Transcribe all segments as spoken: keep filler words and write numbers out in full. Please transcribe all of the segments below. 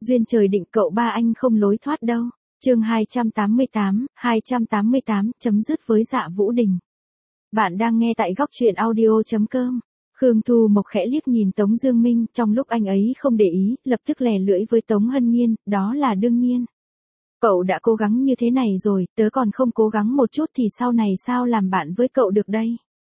Duyên trời định cậu ba anh không lối thoát đâu. Chương hai trăm tám mươi tám, hai trăm tám mươi tám, chấm dứt với Dạ Vũ Đình. Bạn đang nghe tại góc truyện audio chấm com. Khương Thu Mộc khẽ liếc nhìn Tống Dương Minh, trong lúc anh ấy không để ý, lập tức lè lưỡi với Tống Hân Nhiên, đó là đương nhiên. Cậu đã cố gắng như thế này rồi, tớ còn không cố gắng một chút thì sau này sao làm bạn với cậu được đây?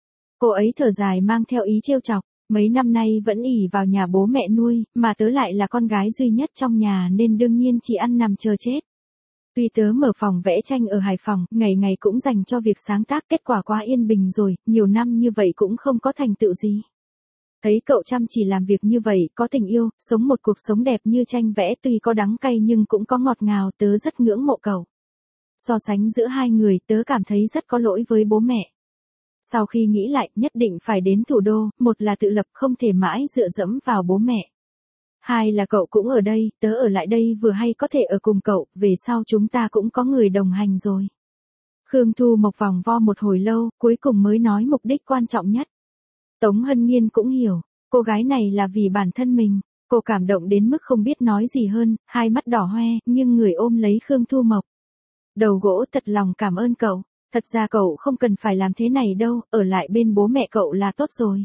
Cô ấy thở dài mang theo ý trêu chọc, mấy năm nay vẫn ỷ vào nhà bố mẹ nuôi, mà tớ lại là con gái duy nhất trong nhà nên đương nhiên chỉ ăn nằm chờ chết. Tuy tớ mở phòng vẽ tranh ở Hải Phòng, ngày ngày cũng dành cho việc sáng tác, kết quả quá yên bình rồi, nhiều năm như vậy cũng không có thành tựu gì. Thấy cậu chăm chỉ làm việc như vậy, có tình yêu, sống một cuộc sống đẹp như tranh vẽ, tuy có đắng cay nhưng cũng có ngọt ngào, tớ rất ngưỡng mộ cậu. So sánh giữa hai người, tớ cảm thấy rất có lỗi với bố mẹ. Sau khi nghĩ lại, nhất định phải đến thủ đô, một là tự lập, không thể mãi dựa dẫm vào bố mẹ. Hai là cậu cũng ở đây, tớ ở lại đây vừa hay có thể ở cùng cậu, về sau chúng ta cũng có người đồng hành rồi. Khương Thu Mộc vòng vo một hồi lâu, cuối cùng mới nói mục đích quan trọng nhất. Tống Hân Nhiên cũng hiểu, cô gái này là vì bản thân mình, cô cảm động đến mức không biết nói gì hơn, hai mắt đỏ hoe, nhưng người ôm lấy Khương Thu Mộc. Đầu gỗ thật lòng cảm ơn cậu, thật ra cậu không cần phải làm thế này đâu, ở lại bên bố mẹ cậu là tốt rồi.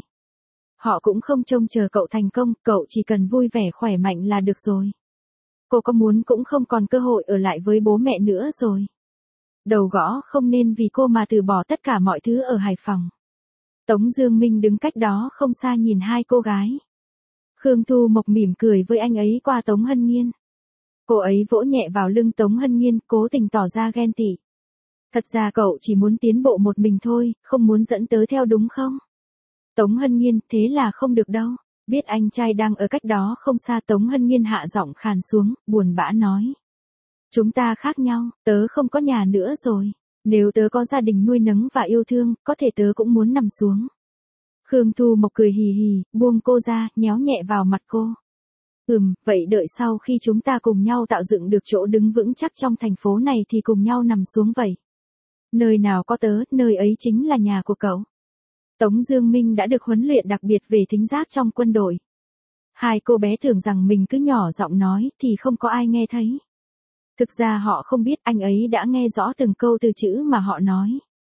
Họ cũng không trông chờ cậu thành công, cậu chỉ cần vui vẻ khỏe mạnh là được rồi. Cô có muốn cũng không còn cơ hội ở lại với bố mẹ nữa rồi. Đầu gõ không nên vì cô mà từ bỏ tất cả mọi thứ ở Hải Phòng. Tống Dương Minh đứng cách đó không xa nhìn hai cô gái. Khương Thu Mộc mỉm cười với anh ấy qua Tống Hân Nhiên. Cô ấy vỗ nhẹ vào lưng Tống Hân Nhiên, cố tình tỏ ra ghen tị. Thật ra cậu chỉ muốn tiến bộ một mình thôi, không muốn dẫn tớ theo đúng không? Tống Hân Nhiên, thế là không được đâu. Biết anh trai đang ở cách đó không xa, Tống Hân Nhiên hạ giọng khàn xuống, buồn bã nói. Chúng ta khác nhau, tớ không có nhà nữa rồi. Nếu tớ có gia đình nuôi nấng và yêu thương, có thể tớ cũng muốn nằm xuống. Khương Thu Mộc cười hì hì, buông cô ra, nhéo nhẹ vào mặt cô. Ừm, vậy đợi sau khi chúng ta cùng nhau tạo dựng được chỗ đứng vững chắc trong thành phố này thì cùng nhau nằm xuống vậy. Nơi nào có tớ, nơi ấy chính là nhà của cậu. Tống Dương Minh đã được huấn luyện đặc biệt về thính giác trong quân đội. Hai cô bé tưởng rằng mình cứ nhỏ giọng nói thì không có ai nghe thấy. Thực ra họ không biết anh ấy đã nghe rõ từng câu từ chữ mà họ nói.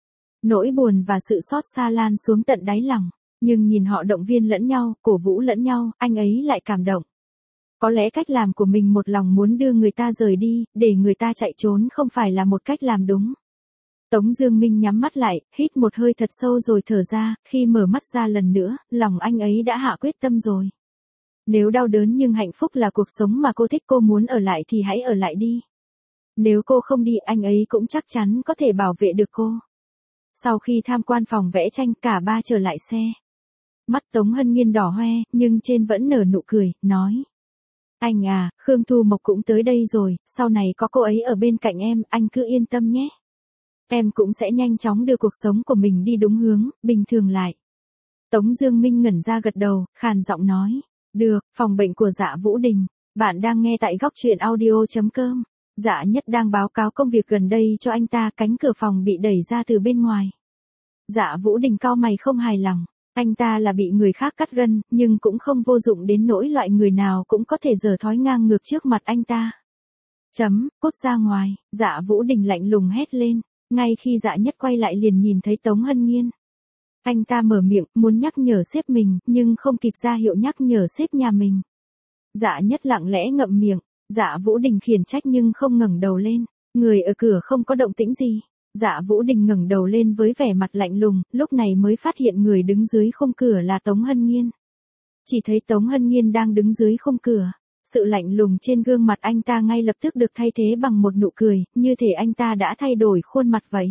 Nỗi buồn và sự xót xa lan xuống tận đáy lòng, nhưng nhìn họ động viên lẫn nhau, cổ vũ lẫn nhau, anh ấy lại cảm động. Có lẽ cách làm của mình một lòng muốn đưa người ta rời đi, để người ta chạy trốn không phải là một cách làm đúng. Tống Dương Minh nhắm mắt lại, hít một hơi thật sâu rồi thở ra, khi mở mắt ra lần nữa, lòng anh ấy đã hạ quyết tâm rồi. Nếu đau đớn nhưng hạnh phúc là cuộc sống mà cô thích, cô muốn ở lại thì hãy ở lại đi. Nếu cô không đi, anh ấy cũng chắc chắn có thể bảo vệ được cô. Sau khi tham quan phòng vẽ tranh, cả ba trở lại xe. Mắt Tống Hân Nhiên đỏ hoe, nhưng trên vẫn nở nụ cười, nói. Anh à, Khương Thu Mộc cũng tới đây rồi, sau này có cô ấy ở bên cạnh em, anh cứ yên tâm nhé. Em cũng sẽ nhanh chóng đưa cuộc sống của mình đi đúng hướng, bình thường lại. Tống Dương Minh ngẩn ra gật đầu, khàn giọng nói. Được, phòng bệnh của Dạ Vũ Đình. Bạn đang nghe tại góc truyện audio chấm com. Dạ Nhất đang báo cáo công việc gần đây cho anh ta, cánh cửa phòng bị đẩy ra từ bên ngoài. Dạ Vũ Đình cau mày không hài lòng. Anh ta là bị người khác cắt gân, nhưng cũng không vô dụng đến nỗi loại người nào cũng có thể giở thói ngang ngược trước mặt anh ta. Chấm, cút ra ngoài, Dạ Vũ Đình lạnh lùng hét lên. Ngay khi Dạ Nhất quay lại liền nhìn thấy Tống Hân Nhiên. Anh ta mở miệng, muốn nhắc nhở sếp mình, nhưng không kịp ra hiệu nhắc nhở sếp nhà mình. Dạ Nhất lặng lẽ ngậm miệng, Dạ Vũ Đình khiển trách nhưng không ngẩng đầu lên. Người ở cửa không có động tĩnh gì. Dạ Vũ Đình ngẩng đầu lên với vẻ mặt lạnh lùng, lúc này mới phát hiện người đứng dưới khung cửa là Tống Hân Nhiên. Chỉ thấy Tống Hân Nhiên đang đứng dưới khung cửa. Sự lạnh lùng trên gương mặt anh ta ngay lập tức được thay thế bằng một nụ cười, như thể anh ta đã thay đổi khuôn mặt vậy.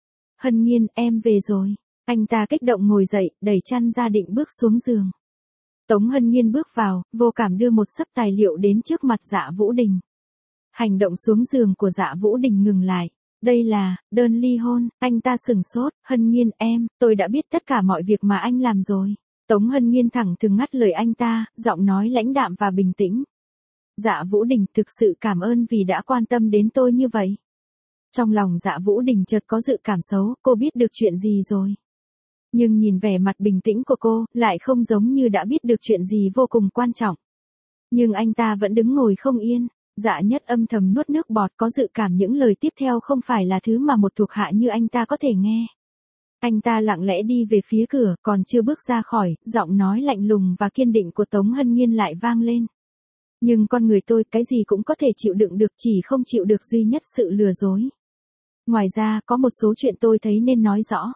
Hân Nhiên, em về rồi. Anh ta kích động ngồi dậy, đẩy chăn ra định bước xuống giường. Tống Hân Nhiên bước vào, vô cảm đưa một xấp tài liệu đến trước mặt Dạ Vũ Đình. Hành động xuống giường của Dạ Vũ Đình ngừng lại. Đây là đơn ly hôn. Anh ta sừng sốt. Hân Nhiên em, tôi đã biết tất cả mọi việc mà anh làm rồi. Tống Hân Nhiên thẳng thừng ngắt lời anh ta, giọng nói lãnh đạm và bình tĩnh. Dạ Vũ Đình, thực sự cảm ơn vì đã quan tâm đến tôi như vậy. Trong lòng Dạ Vũ Đình chợt có dự cảm xấu, cô biết được chuyện gì rồi. Nhưng nhìn vẻ mặt bình tĩnh của cô, lại không giống như đã biết được chuyện gì vô cùng quan trọng. Nhưng anh ta vẫn đứng ngồi không yên. Dạ Nhất âm thầm nuốt nước bọt, có dự cảm những lời tiếp theo không phải là thứ mà một thuộc hạ như anh ta có thể nghe. Anh ta lặng lẽ đi về phía cửa, còn chưa bước ra khỏi, giọng nói lạnh lùng và kiên định của Tống Hân Nhiên lại vang lên. Nhưng con người tôi cái gì cũng có thể chịu đựng được, chỉ không chịu được duy nhất sự lừa dối. Ngoài ra, có một số chuyện tôi thấy nên nói rõ.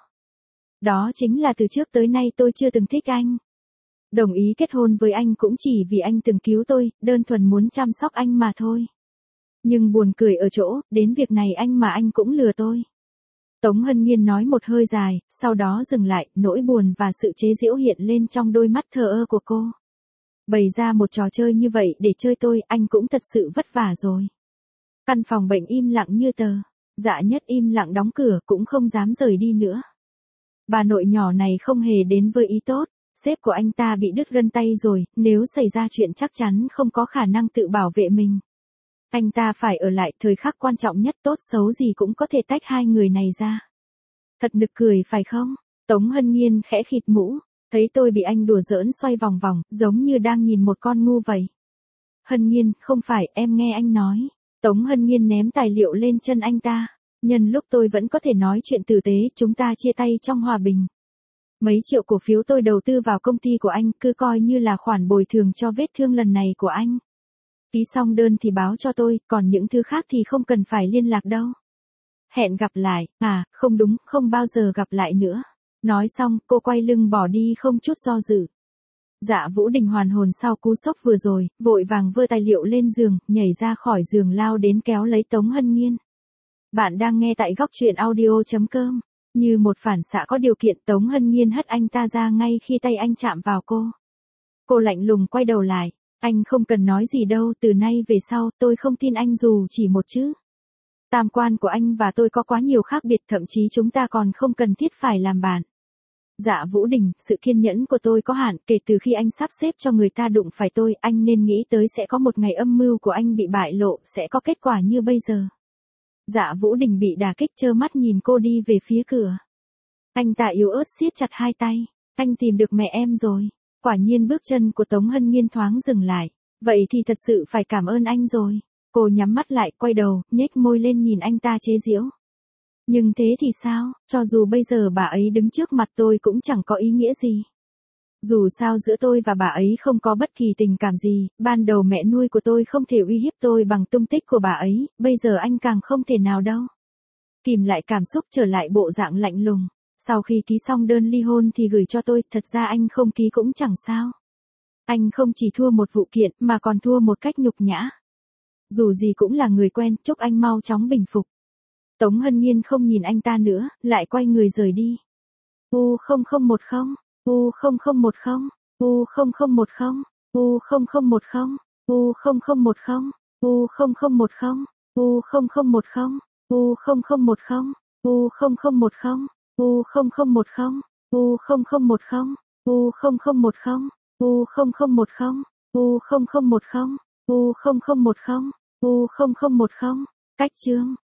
Đó chính là từ trước tới nay tôi chưa từng thích anh. Đồng ý kết hôn với anh cũng chỉ vì anh từng cứu tôi, đơn thuần muốn chăm sóc anh mà thôi. Nhưng buồn cười ở chỗ, đến việc này anh mà anh cũng lừa tôi. Tống Hân Nhiên nói một hơi dài, sau đó dừng lại, nỗi buồn và sự chế giễu hiện lên trong đôi mắt thờ ơ của cô. Bày ra một trò chơi như vậy để chơi tôi, anh cũng thật sự vất vả rồi. Căn phòng bệnh im lặng như tờ. Dạ Nhất im lặng đóng cửa, cũng không dám rời đi nữa. Bà nội nhỏ này không hề đến với ý tốt. Sếp của anh ta bị đứt gân tay rồi, nếu xảy ra chuyện chắc chắn không có khả năng tự bảo vệ mình. Anh ta phải ở lại, thời khắc quan trọng nhất, tốt xấu gì cũng có thể tách hai người này ra. Thật nực cười phải không? Tống Hân Nhiên khẽ khịt mũi, thấy tôi bị anh đùa giỡn xoay vòng vòng, giống như đang nhìn một con ngu vậy. Hân Nhiên, không phải, em nghe anh nói. Tống Hân Nhiên ném tài liệu lên chân anh ta. Nhân lúc tôi vẫn có thể nói chuyện tử tế, chúng ta chia tay trong hòa bình. Mấy triệu cổ phiếu tôi đầu tư vào công ty của anh, cứ coi như là khoản bồi thường cho vết thương lần này của anh. Ký xong đơn thì báo cho tôi, còn những thứ khác thì không cần phải liên lạc đâu. Hẹn gặp lại, à, không đúng, không bao giờ gặp lại nữa. Nói xong, cô quay lưng bỏ đi không chút do dự. Dạ Vũ Đình hoàn hồn sau cú sốc vừa rồi, vội vàng vơ tài liệu lên giường, nhảy ra khỏi giường lao đến kéo lấy Tống Hân Nhiên. Bạn đang nghe tại góc truyện audio chấm com. Như một phản xạ có điều kiện, Tống Hân Nhiên hất anh ta ra ngay khi tay anh chạm vào cô. Cô lạnh lùng quay đầu lại. Anh không cần nói gì đâu, từ nay về sau tôi không tin anh dù chỉ một chữ. Tam quan của anh và tôi có quá nhiều khác biệt, thậm chí chúng ta còn không cần thiết phải làm bạn. Dạ Vũ Đình, sự kiên nhẫn của tôi có hạn, kể từ khi anh sắp xếp cho người ta đụng phải tôi, anh nên nghĩ tới sẽ có một ngày âm mưu của anh bị bại lộ, sẽ có kết quả như bây giờ. Dạ Vũ Đình bị đả kích, trơ mắt nhìn cô đi về phía cửa. Anh ta yếu ớt siết chặt hai tay. Anh tìm được mẹ em rồi. Quả nhiên bước chân của Tống Hân Nhiên thoáng dừng lại. Vậy thì thật sự phải cảm ơn anh rồi. Cô nhắm mắt lại, quay đầu, nhếch môi lên nhìn anh ta chế giễu. Nhưng thế thì sao, cho dù bây giờ bà ấy đứng trước mặt tôi cũng chẳng có ý nghĩa gì. Dù sao giữa tôi và bà ấy không có bất kỳ tình cảm gì, ban đầu mẹ nuôi của tôi không thể uy hiếp tôi bằng tung tích của bà ấy, bây giờ anh càng không thể nào đâu. Kìm lại cảm xúc, trở lại bộ dạng lạnh lùng. Sau khi ký xong đơn ly hôn thì gửi cho tôi, thật ra anh không ký cũng chẳng sao. Anh không chỉ thua một vụ kiện mà còn thua một cách nhục nhã. Dù gì cũng là người quen, chúc anh mau chóng bình phục. Tống Hân Nhiên không nhìn anh ta nữa, lại quay người rời đi. U không không một không, U không không một không, U không không một không, U không không một không, U không không một không, U không không một không, U không không một không, U không không một không, U không không một không, U không không một không, U không không một không, U không không một không, U không không một không, U không không một không, U không không một không, U không không một không, cách chương.